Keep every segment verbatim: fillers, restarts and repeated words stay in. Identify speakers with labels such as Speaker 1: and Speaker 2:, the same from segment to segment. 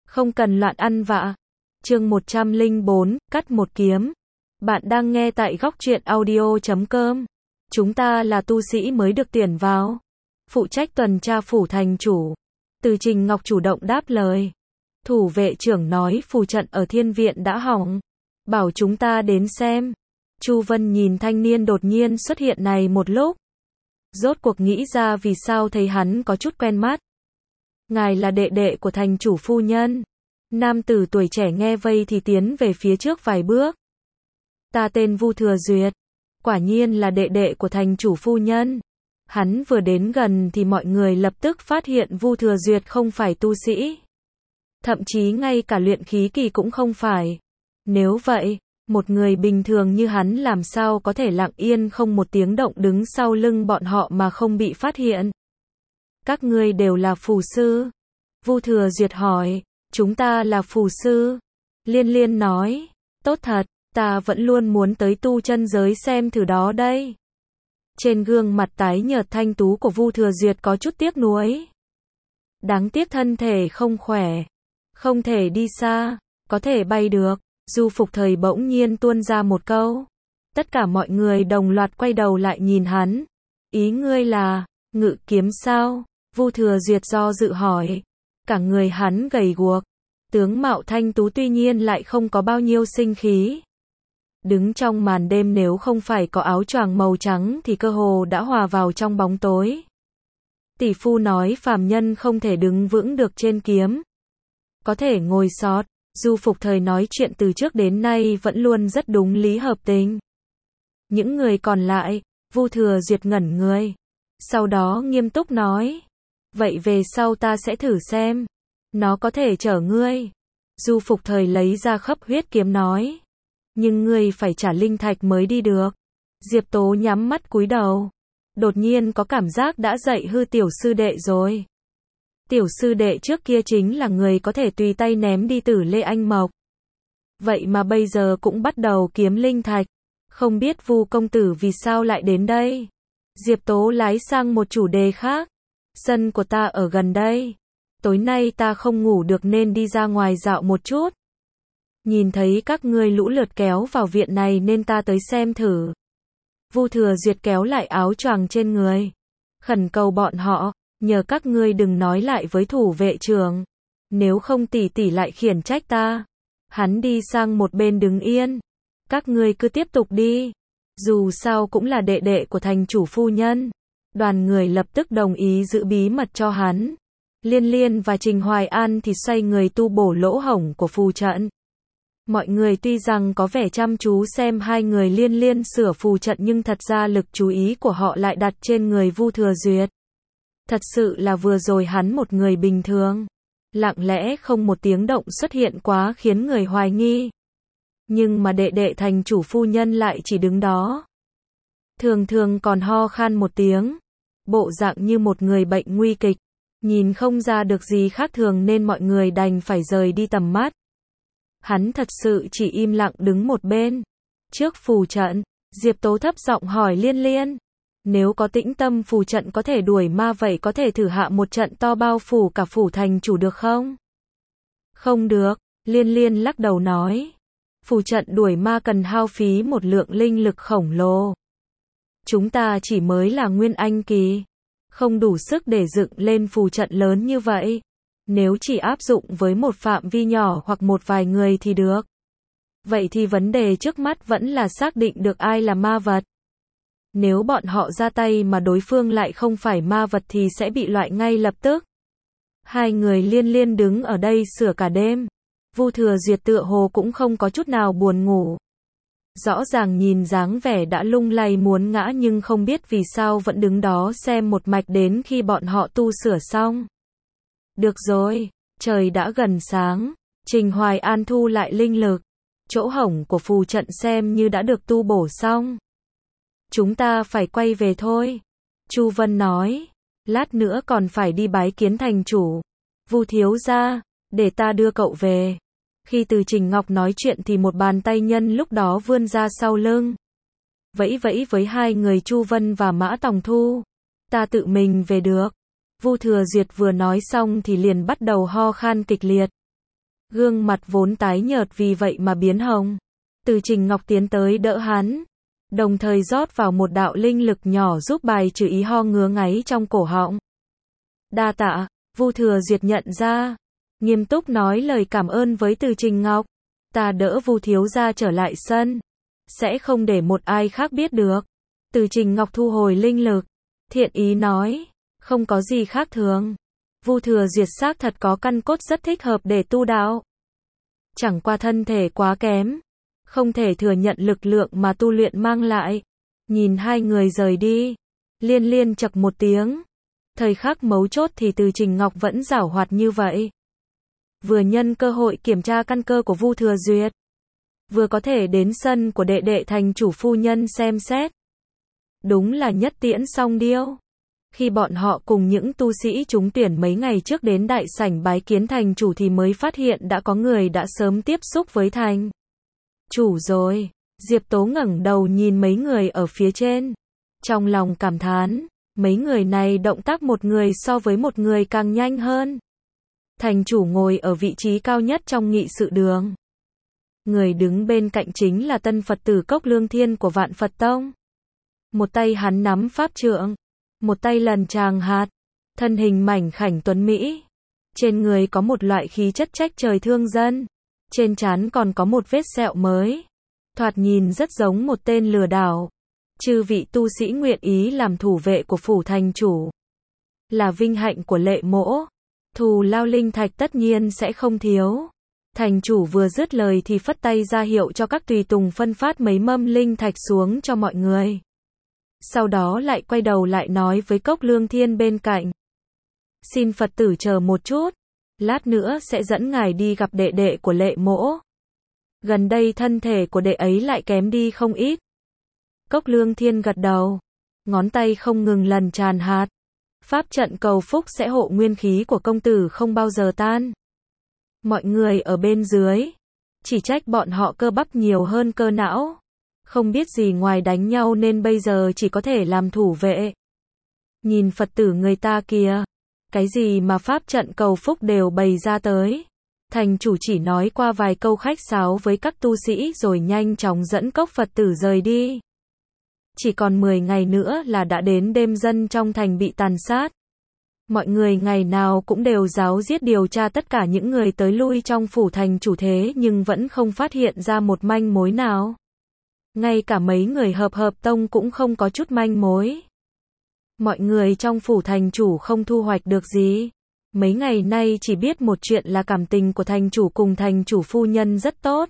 Speaker 1: Không cần loạn ăn vạ. Chương một trăm lẻ bốn, cắt một kiếm. Bạn đang nghe tại góc truyện audio chấm com. Chúng ta là tu sĩ mới được tuyển vào. Phụ trách tuần tra phủ thành chủ. Từ Trình Ngọc chủ động đáp lời. Thủ vệ trưởng nói phù trận ở thiên viện đã hỏng. Bảo chúng ta đến xem. Chu Vân nhìn thanh niên đột nhiên xuất hiện này một lúc. Rốt cuộc nghĩ ra vì sao thấy hắn có chút quen mắt. Ngài là đệ đệ của thành chủ phu nhân. Nam tử tuổi trẻ nghe vây thì tiến về phía trước vài bước. Ta tên Vu Thừa Duyệt. Quả nhiên là đệ đệ của thành chủ phu nhân. Hắn vừa đến gần thì mọi người lập tức phát hiện Vu Thừa Duyệt không phải tu sĩ. Thậm chí ngay cả luyện khí kỳ cũng không phải. Nếu vậy, một người bình thường như hắn làm sao có thể lặng yên không một tiếng động đứng sau lưng bọn họ mà không bị phát hiện. Các ngươi đều là phù sư? Vu Thừa Duyệt hỏi. Chúng ta là phù sư. Liên Liên nói. Tốt thật, ta vẫn luôn muốn tới tu chân giới xem thử đó đây. Trên gương mặt tái nhợt thanh tú của Vu Thừa Duyệt có chút tiếc nuối. Đáng tiếc thân thể không khỏe. Không thể đi xa, có thể bay được. Du Phục Thời bỗng nhiên tuôn ra một câu. Tất cả mọi người đồng loạt quay đầu lại nhìn hắn. Ý ngươi là, ngự kiếm sao? Vu Thừa Duyệt do dự hỏi. Cả người hắn gầy guộc. Tướng mạo thanh tú tuy nhiên lại không có bao nhiêu sinh khí. Đứng trong màn đêm nếu không phải có áo choàng màu trắng thì cơ hồ đã hòa vào trong bóng tối. Tỷ phu nói phàm nhân không thể đứng vững được trên kiếm. Có thể ngồi sót. Du Phục Thời nói chuyện từ trước đến nay vẫn luôn rất đúng lý hợp tình. Những người còn lại, Vu Thừa Duyệt ngẩn người. Sau đó nghiêm túc nói. Vậy về sau ta sẽ thử xem. Nó có thể chở ngươi. Du Phục Thời lấy ra khắp huyết kiếm nói. Nhưng ngươi phải trả linh thạch mới đi được. Diệp Tố nhắm mắt cúi đầu. Đột nhiên có cảm giác đã dạy hư tiểu sư đệ rồi. Tiểu sư đệ trước kia chính là người có thể tùy tay ném đi Tử Lê Anh Mộc. Vậy mà bây giờ cũng bắt đầu kiếm linh thạch. Không biết Vu công tử vì sao lại đến đây. Diệp Tố lái sang một chủ đề khác. Sân của ta ở gần đây. Tối nay ta không ngủ được nên đi ra ngoài dạo một chút. Nhìn thấy các ngươi lũ lượt kéo vào viện này nên ta tới xem thử. Vu Thừa Duyệt kéo lại áo choàng trên người. Khẩn cầu bọn họ, nhờ các ngươi đừng nói lại với thủ vệ trưởng. Nếu không tỷ tỷ lại khiển trách ta. Hắn đi sang một bên đứng yên. Các ngươi cứ tiếp tục đi. Dù sao cũng là đệ đệ của thành chủ phu nhân. Đoàn người lập tức đồng ý giữ bí mật cho hắn. Liên Liên và Trình Hoài An thì xoay người tu bổ lỗ hổng của phù trận. Mọi người tuy rằng có vẻ chăm chú xem hai người Liên Liên sửa phù trận nhưng thật ra lực chú ý của họ lại đặt trên người Vu Thừa Duyệt. Thật sự là vừa rồi hắn một người bình thường. Lặng lẽ không một tiếng động xuất hiện quá khiến người hoài nghi. Nhưng mà đệ đệ thành chủ phu nhân lại chỉ đứng đó. Thường thường còn ho khan một tiếng. Bộ dạng như một người bệnh nguy kịch. Nhìn không ra được gì khác thường nên mọi người đành phải rời đi tầm mắt. Hắn thật sự chỉ im lặng đứng một bên. Trước phù trận, Diệp Tố thấp giọng hỏi Liên Liên. Nếu có tĩnh tâm phù trận có thể đuổi ma vậy có thể thử hạ một trận to bao phủ cả phủ thành chủ được không? Không được, Liên Liên lắc đầu nói. Phù trận đuổi ma cần hao phí một lượng linh lực khổng lồ. Chúng ta chỉ mới là nguyên anh kỳ. Không đủ sức để dựng lên phù trận lớn như vậy. Nếu chỉ áp dụng với một phạm vi nhỏ hoặc một vài người thì được. Vậy thì vấn đề trước mắt vẫn là xác định được ai là ma vật. Nếu bọn họ ra tay mà đối phương lại không phải ma vật thì sẽ bị loại ngay lập tức. Hai người Liên Liên đứng ở đây sửa cả đêm. Vu Thừa Duyệt tựa hồ cũng không có chút nào buồn ngủ. Rõ ràng nhìn dáng vẻ đã lung lay muốn ngã nhưng không biết vì sao vẫn đứng đó xem một mạch đến khi bọn họ tu sửa xong. Được rồi, trời đã gần sáng. Trình Hoài An thu lại linh lực. Chỗ hổng của phù trận xem như đã được tu bổ xong. Chúng ta phải quay về thôi. Chu Vân nói. Lát nữa còn phải đi bái kiến thành chủ. Vu thiếu gia, để ta đưa cậu về. Khi Từ Trình Ngọc nói chuyện thì một bàn tay nhân lúc đó vươn ra sau lưng. Vẫy vẫy với hai người Chu Vân và Mã Tòng Thu. Ta tự mình về được. Vu Thừa Duyệt vừa nói xong thì liền bắt đầu ho khan kịch liệt. Gương mặt vốn tái nhợt vì vậy mà biến hồng. Từ Trình Ngọc tiến tới đỡ hắn, đồng thời rót vào một đạo linh lực nhỏ giúp bài trừ ý ho ngứa ngáy trong cổ họng. Đa tạ, Vu Thừa Duyệt nhận ra, nghiêm túc nói lời cảm ơn với Từ Trình Ngọc. Ta đỡ Vu thiếu gia trở lại sân, sẽ không để một ai khác biết được. Từ Trình Ngọc thu hồi linh lực, thiện ý nói, không có gì khác thường. Vu Thừa Duyệt xác thật có căn cốt rất thích hợp để tu đạo. Chẳng qua thân thể quá kém, không thể thừa nhận lực lượng mà tu luyện mang lại. Nhìn hai người rời đi, Liên Liên chậc một tiếng. Thời khắc mấu chốt thì Từ Trình Ngọc vẫn giảo hoạt như vậy. Vừa nhân cơ hội kiểm tra căn cơ của Vu Thừa Duyệt, vừa có thể đến sân của đệ đệ thành chủ phu nhân xem xét. Đúng là nhất tiễn song điêu. Khi bọn họ cùng những tu sĩ trúng tuyển mấy ngày trước đến đại sảnh bái kiến thành chủ thì mới phát hiện đã có người đã sớm tiếp xúc với thành chủ rồi. Diệp Tố ngẩng đầu nhìn mấy người ở phía trên, trong lòng cảm thán, mấy người này động tác một người so với một người càng nhanh hơn. Thành chủ ngồi ở vị trí cao nhất trong nghị sự đường. Người đứng bên cạnh chính là tân Phật tử Cốc Lương Thiên của Vạn Phật Tông. Một tay hắn nắm pháp trượng, một tay lần tràng hạt, thân hình mảnh khảnh tuấn mỹ. Trên người có một loại khí chất trách trời thương dân, trên trán còn có một vết sẹo mới. Thoạt nhìn rất giống một tên lừa đảo. Chư vị tu sĩ nguyện ý làm thủ vệ của phủ thành chủ, là vinh hạnh của Lệ Mỗ. Thù lao linh thạch tất nhiên sẽ không thiếu. Thành chủ vừa dứt lời thì phất tay ra hiệu cho các tùy tùng phân phát mấy mâm linh thạch xuống cho mọi người. Sau đó lại quay đầu lại nói với Cốc Lương Thiên bên cạnh. Xin Phật tử chờ một chút, lát nữa sẽ dẫn ngài đi gặp đệ đệ của Lệ Mỗ. Gần đây thân thể của đệ ấy lại kém đi không ít. Cốc Lương Thiên gật đầu, ngón tay không ngừng lần tràn hạt. Pháp trận cầu phúc sẽ hộ nguyên khí của công tử không bao giờ tan. Mọi người ở bên dưới chỉ trách bọn họ cơ bắp nhiều hơn cơ não, không biết gì ngoài đánh nhau nên bây giờ chỉ có thể làm thủ vệ. Nhìn Phật tử người ta kìa, cái gì mà pháp trận cầu phúc đều bày ra tới. Thành chủ chỉ nói qua vài câu khách sáo với các tu sĩ rồi nhanh chóng dẫn Cốc Phật tử rời đi. Chỉ còn mười ngày nữa là đã đến đêm dân trong thành bị tàn sát. Mọi người ngày nào cũng đều ráo riết điều tra tất cả những người tới lui trong phủ thành chủ thế nhưng vẫn không phát hiện ra một manh mối nào. Ngay cả mấy người hợp hợp tông cũng không có chút manh mối. Mọi người trong phủ thành chủ không thu hoạch được gì. Mấy ngày nay chỉ biết một chuyện là cảm tình của thành chủ cùng thành chủ phu nhân rất tốt.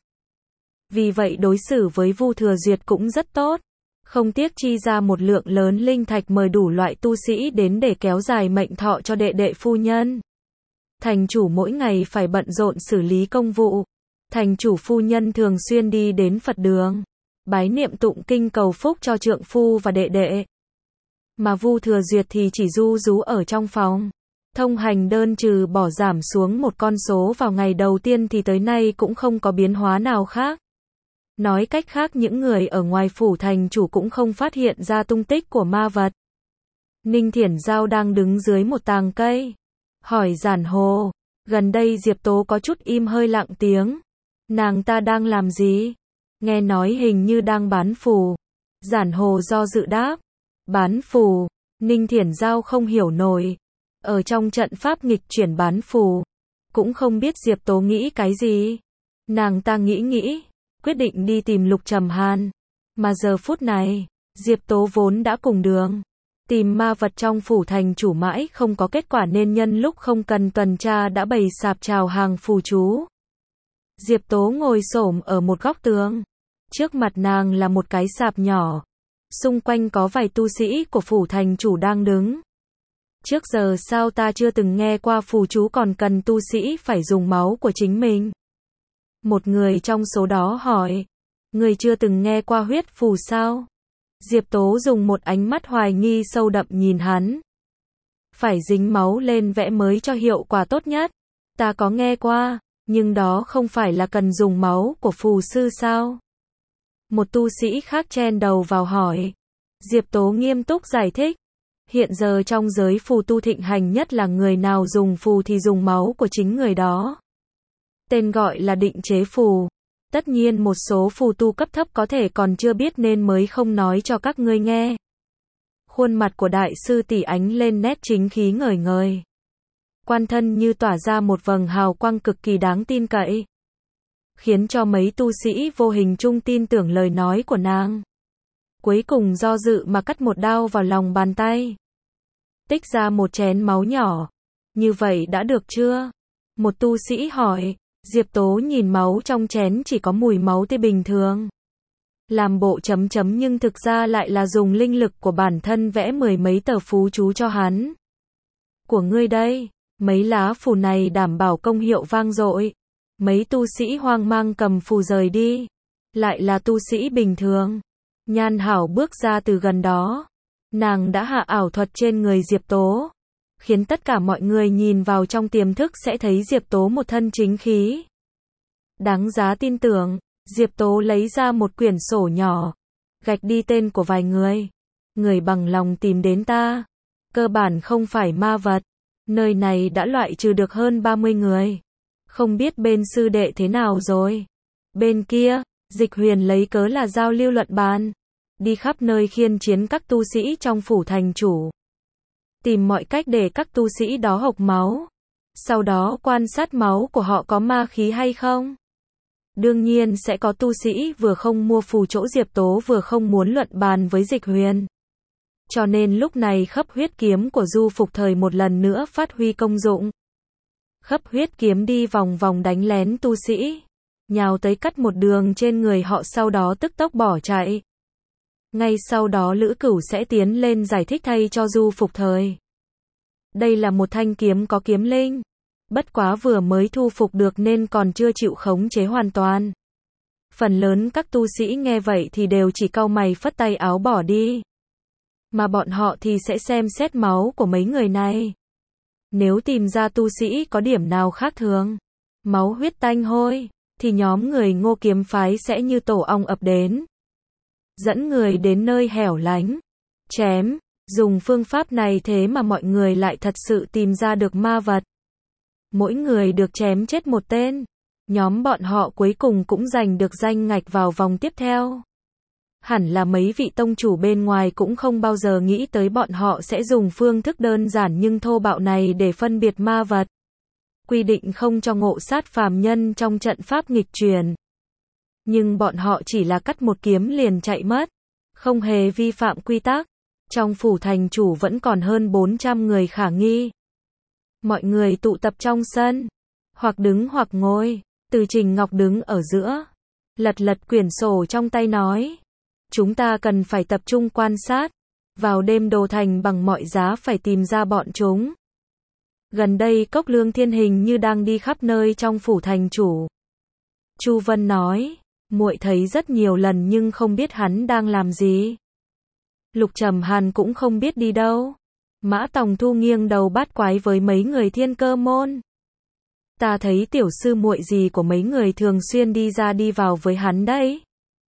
Speaker 1: Vì vậy đối xử với Vu Thừa Duyệt cũng rất tốt. Không tiếc chi ra một lượng lớn linh thạch mời đủ loại tu sĩ đến để kéo dài mệnh thọ cho đệ đệ phu nhân. Thành chủ mỗi ngày phải bận rộn xử lý công vụ. Thành chủ phu nhân thường xuyên đi đến Phật đường, bái niệm tụng kinh cầu phúc cho trượng phu và đệ đệ. Mà Vu Thừa Duyệt thì chỉ ru rú ở trong phòng. Thông hành đơn trừ bỏ giảm xuống một con số vào ngày đầu tiên thì tới nay cũng không có biến hóa nào khác. Nói cách khác những người ở ngoài phủ thành chủ cũng không phát hiện ra tung tích của ma vật. Ninh Thiển Giao đang đứng dưới một tàng cây, hỏi Giản Hồ, gần đây Diệp Tố có chút im hơi lặng tiếng. Nàng ta đang làm gì? Nghe nói hình như đang bán phù. Giản Hồ do dự đáp, bán phù. Ninh Thiển Giao không hiểu nổi. Ở trong trận pháp nghịch chuyển bán phù, cũng không biết Diệp Tố nghĩ cái gì. Nàng ta nghĩ nghĩ, quyết định đi tìm Lục Trầm Hàn. Mà giờ phút này, Diệp Tố vốn đã cùng đường tìm ma vật trong phủ thành chủ mãi không có kết quả nên nhân lúc không cần tuần tra đã bày sạp chào hàng phù chú. Diệp Tố ngồi xổm ở một góc tường. Trước mặt nàng là một cái sạp nhỏ. Xung quanh có vài tu sĩ của phủ thành chủ đang đứng. Trước giờ sao ta chưa từng nghe qua phù chú còn cần tu sĩ phải dùng máu của chính mình? Một người trong số đó hỏi. Người chưa từng nghe qua huyết phù sao? Diệp Tố dùng một ánh mắt hoài nghi sâu đậm nhìn hắn. Phải dính máu lên vẽ mới cho hiệu quả tốt nhất. Ta có nghe qua, nhưng đó không phải là cần dùng máu của phù sư sao? Một tu sĩ khác chen đầu vào hỏi. Diệp Tố nghiêm túc giải thích. Hiện giờ trong giới phù tu thịnh hành nhất là người nào dùng phù thì dùng máu của chính người đó. Tên gọi là định chế phù. Tất nhiên một số phù tu cấp thấp có thể còn chưa biết nên mới không nói cho các ngươi nghe. Khuôn mặt của đại sư tỷ ánh lên nét chính khí ngời ngời. Quan thân như tỏa ra một vầng hào quang cực kỳ đáng tin cậy, khiến cho mấy tu sĩ vô hình chung tin tưởng lời nói của nàng. Cuối cùng do dự mà cắt một đao vào lòng bàn tay, tích ra một chén máu nhỏ. Như vậy đã được chưa? Một tu sĩ hỏi. Diệp Tố nhìn máu trong chén chỉ có mùi máu tươi bình thường, làm bộ chấm chấm nhưng thực ra lại là dùng linh lực của bản thân vẽ mười mấy tờ phú chú cho hắn. Của ngươi đây, mấy lá phù này đảm bảo công hiệu vang dội. Mấy tu sĩ hoang mang cầm phù rời đi. Lại là tu sĩ bình thường. Nhan Hảo bước ra từ gần đó. Nàng đã hạ ảo thuật trên người Diệp Tố, khiến tất cả mọi người nhìn vào trong tiềm thức sẽ thấy Diệp Tố một thân chính khí. Đáng giá tin tưởng. Diệp Tố lấy ra một quyển sổ nhỏ, gạch đi tên của vài người. Người bằng lòng tìm đến ta, cơ bản không phải ma vật. Nơi này đã loại trừ được hơn ba mươi người. Không biết bên sư đệ thế nào rồi? Bên kia, Dịch Huyền lấy cớ là giao lưu luận bàn, đi khắp nơi khiên chiến các tu sĩ trong phủ thành chủ, tìm mọi cách để các tu sĩ đó hộc máu, sau đó quan sát máu của họ có ma khí hay không. Đương nhiên sẽ có tu sĩ vừa không mua phù chỗ Diệp Tố vừa không muốn luận bàn với Dịch Huyền. Cho nên lúc này khấp huyết kiếm của Du Phục Thời một lần nữa phát huy công dụng. Khấp huyết kiếm đi vòng vòng đánh lén tu sĩ, nhào tới cắt một đường trên người họ, sau đó tức tốc bỏ chạy. Ngay sau đó Lữ Cửu sẽ tiến lên giải thích thay cho Du Phục Thời. Đây là một thanh kiếm có kiếm linh, bất quá vừa mới thu phục được nên còn chưa chịu khống chế hoàn toàn. Phần lớn các tu sĩ nghe vậy thì đều chỉ cau mày phất tay áo bỏ đi. Mà bọn họ thì sẽ xem xét máu của mấy người này. Nếu tìm ra tu sĩ có điểm nào khác thường, máu huyết tanh hôi, thì nhóm người Ngô kiếm phái sẽ như tổ ong ập đến, dẫn người đến nơi hẻo lánh, chém. Dùng phương pháp này thế mà mọi người lại thật sự tìm ra được ma vật. Mỗi người được chém chết một tên. Nhóm bọn họ cuối cùng cũng giành được danh ngạch vào vòng tiếp theo. Hẳn là mấy vị tông chủ bên ngoài cũng không bao giờ nghĩ tới bọn họ sẽ dùng phương thức đơn giản nhưng thô bạo này để phân biệt ma vật. Quy định không cho ngộ sát phàm nhân trong trận pháp nghịch truyền. Nhưng bọn họ chỉ là cắt một kiếm liền chạy mất, không hề vi phạm quy tắc. Trong phủ thành chủ vẫn còn hơn bốn trăm người khả nghi. Mọi người tụ tập trong sân, hoặc đứng hoặc ngồi. Từ Trình Ngọc đứng ở giữa, lật lật quyển sổ trong tay nói: chúng ta cần phải tập trung quan sát, vào đêm đồ thành bằng mọi giá phải tìm ra bọn chúng. Gần đây Cốc Lương Thiên hình như đang đi khắp nơi trong phủ thành chủ. Chu Vân nói: muội thấy rất nhiều lần nhưng không biết hắn đang làm gì. Lục Trầm Hàn cũng không biết đi đâu. Mã Tòng Thu nghiêng đầu bát quái với mấy người Thiên Cơ môn. Ta thấy tiểu sư muội gì của mấy người thường xuyên đi ra đi vào với hắn đấy.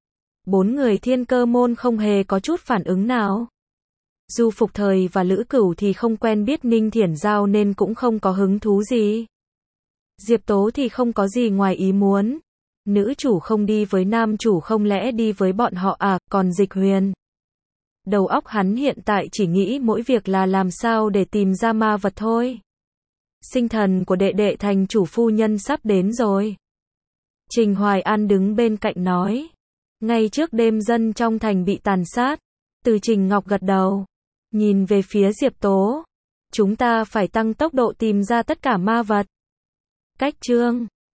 Speaker 1: Bốn người Thiên Cơ môn không hề có chút phản ứng nào. Du Phục Thời và Lữ Cửu thì không quen biết Ninh Thiển Giao nên cũng không có hứng thú gì. Diệp Tố thì không có gì ngoài ý muốn. Nữ chủ không đi với nam chủ không lẽ đi với bọn họ à, còn Dịch Huyền. Đầu óc hắn hiện tại chỉ nghĩ mỗi việc là làm sao để tìm ra ma vật thôi. Sinh thần của đệ đệ thành chủ phu nhân sắp đến rồi. Trình Hoài An đứng bên cạnh nói. Ngay trước đêm dân trong thành bị tàn sát. Từ Trình Ngọc gật đầu, nhìn về phía Diệp Tố. Chúng ta phải tăng tốc độ tìm ra tất cả ma vật. Cách chương